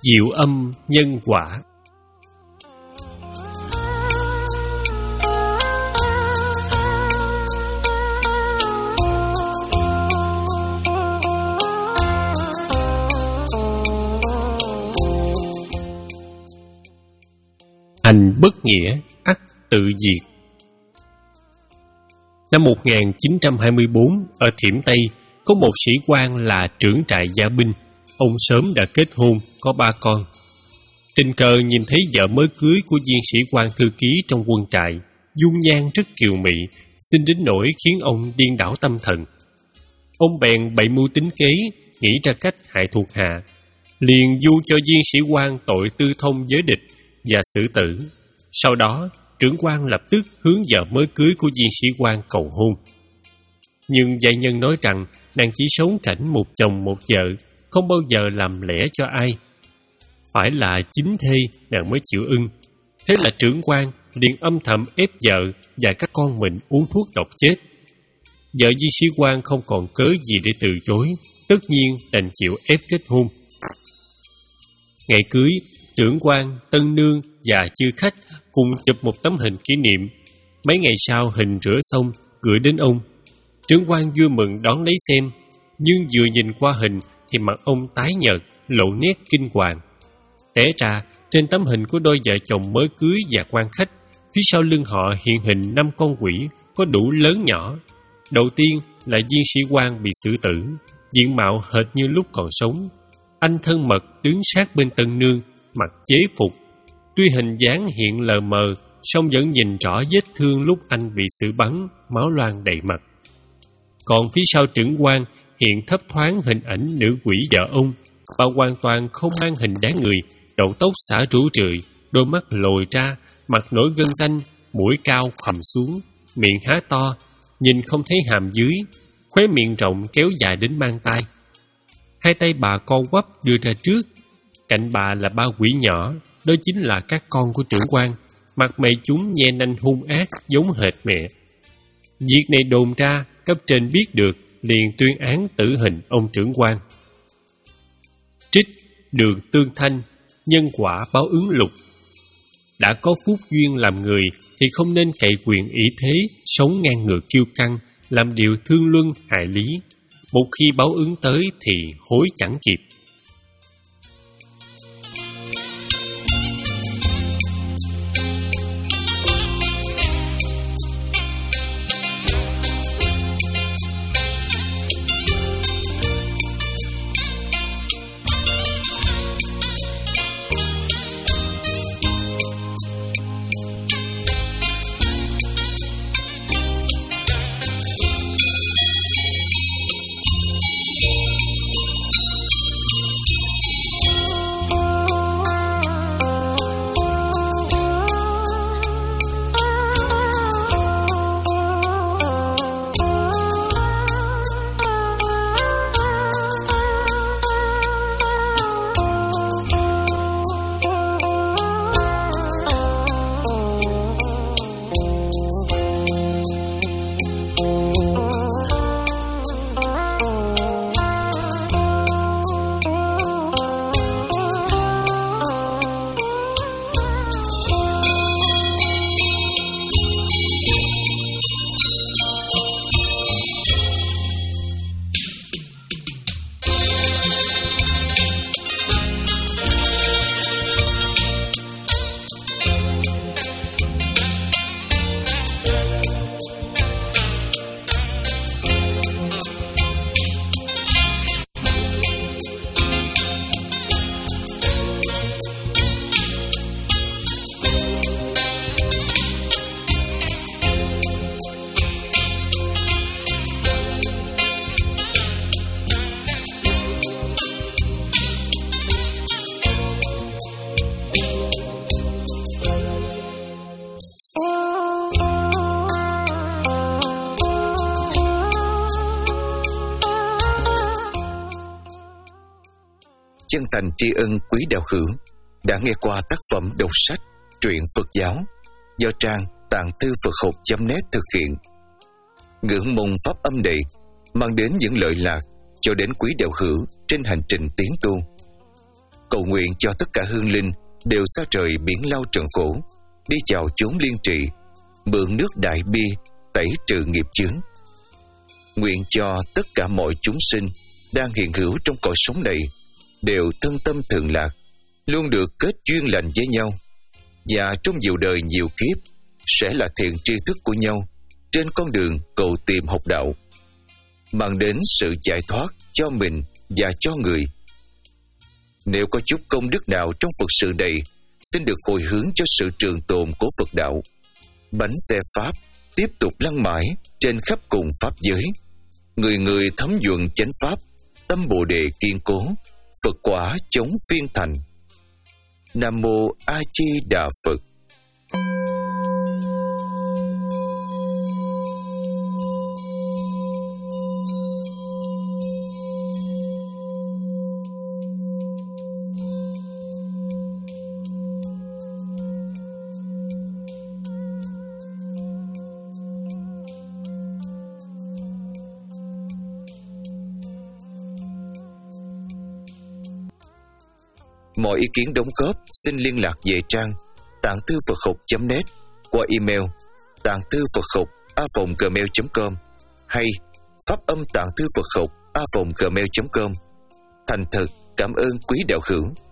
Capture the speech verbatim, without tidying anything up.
Diệu âm nhân quả. Hành bất nghĩa, ắt tự diệt. Năm một nghìn chín trăm hai mươi tư, ở Thiểm Tây, có một sĩ quan là trưởng trại gia binh. Ông sớm đã kết hôn, có ba con. Tình cờ nhìn thấy vợ mới cưới của viên sĩ quan thư ký trong quân trại, dung nhan rất kiều mị, xinh đến nỗi khiến ông điên đảo tâm thần. Ông bèn bày mưu tính kế, nghĩ ra cách hại thuộc hạ, liền du cho viên sĩ quan tội tư thông với địch và xử tử. Sau đó, trưởng quan lập tức hướng vợ mới cưới của viên sĩ quan cầu hôn. Nhưng gia nhân nói rằng nàng chỉ sống cảnh một chồng một vợ, không bao giờ làm lẽ cho ai. Phải là chính thê nàng mới chịu ưng. Thế là trưởng quan liền âm thầm ép vợ và các con mình uống thuốc độc chết. Vợ viên sĩ quan không còn cớ gì để từ chối, tất nhiên đành chịu ép kết hôn. Ngày cưới, trưởng quan, tân nương và chư khách cùng chụp một tấm hình kỷ niệm. Mấy ngày sau hình rửa xong, gửi đến ông. Trưởng quan vui mừng đón lấy xem, nhưng vừa nhìn qua hình thì mặt ông tái nhợt, lộ nét kinh hoàng. Té ra, trên tấm hình của đôi vợ chồng mới cưới và quan khách, phía sau lưng họ hiện hình năm con quỷ có đủ lớn nhỏ. Đầu tiên là viên sĩ quan bị xử tử, diện mạo hệt như lúc còn sống. Anh thân mật đứng sát bên tân nương, mặc chế phục. Tuy hình dáng hiện lờ mờ, song vẫn nhìn rõ vết thương lúc anh bị xử bắn, máu loang đầy mặt. Còn phía sau trưởng quan hiện thấp thoáng hình ảnh nữ quỷ vợ ông. Bà hoàn toàn không mang hình dáng người, đầu tóc xõa rũ rượi, đôi mắt lồi ra, mặt nổi gân xanh, mũi cao khoằm xuống, miệng há to, nhìn không thấy hàm dưới, khóe miệng rộng kéo dài đến mang tai. Hai tay bà co quắp đưa ra trước, cạnh bà là ba quỷ nhỏ, đó chính là các con của trưởng quan, mặt mày chúng nhe nanh hung ác giống hệt mẹ. Việc này đồn ra, cấp trên biết được, liền tuyên án tử hình ông trưởng quan. Trích Đường Tương Thanh, nhân quả báo ứng lục. Đã có phúc duyên làm người thì không nên cậy quyền ý thế, sống ngang ngược kiêu căng, làm điều thương luân hại lý. Một khi báo ứng tới thì hối chẳng kịp. Chân thành tri ân quý đạo hữu đã nghe qua tác phẩm đọc sách truyện Phật giáo do trang tạng thư Phật học chấm net thực hiện. Ngưỡng mong pháp âm này mang đến những lợi lạc cho đến quý đạo hữu trên hành trình tiến tu. cầu nguyện cho tất cả hương linh đều xa trời biển lao trần khổ, đi chào chốn liên trị, mượn nước đại bi tẩy trừ nghiệp chướng. Nguyện cho tất cả mọi chúng sinh đang hiện hữu trong cõi sống này đều thân tâm thường lạc, luôn được kết duyên lành với nhau, và trong nhiều đời nhiều kiếp sẽ là thiện tri thức của nhau trên con đường cầu tìm học đạo, mang đến sự giải thoát cho mình và cho người. Nếu có chút công đức nào trong Phật sự này, xin được hồi hướng cho sự trường tồn của Phật đạo. Bánh xe Pháp tiếp tục lăn mãi trên khắp cùng Pháp giới. Người người thấm nhuận chánh Pháp, tâm Bồ Đề kiên cố, Phật quả chống phiên thành. Nam Mô A Di Đà Phật. Mọi ý kiến đóng góp xin liên lạc về trang tạng thư Phật học chấm net qua email tạng thư Phật học a còng gmail chấm com hay pháp âm tạng thư Phật học a còng gmail chấm com. Thành thật cảm ơn quý đạo hữu.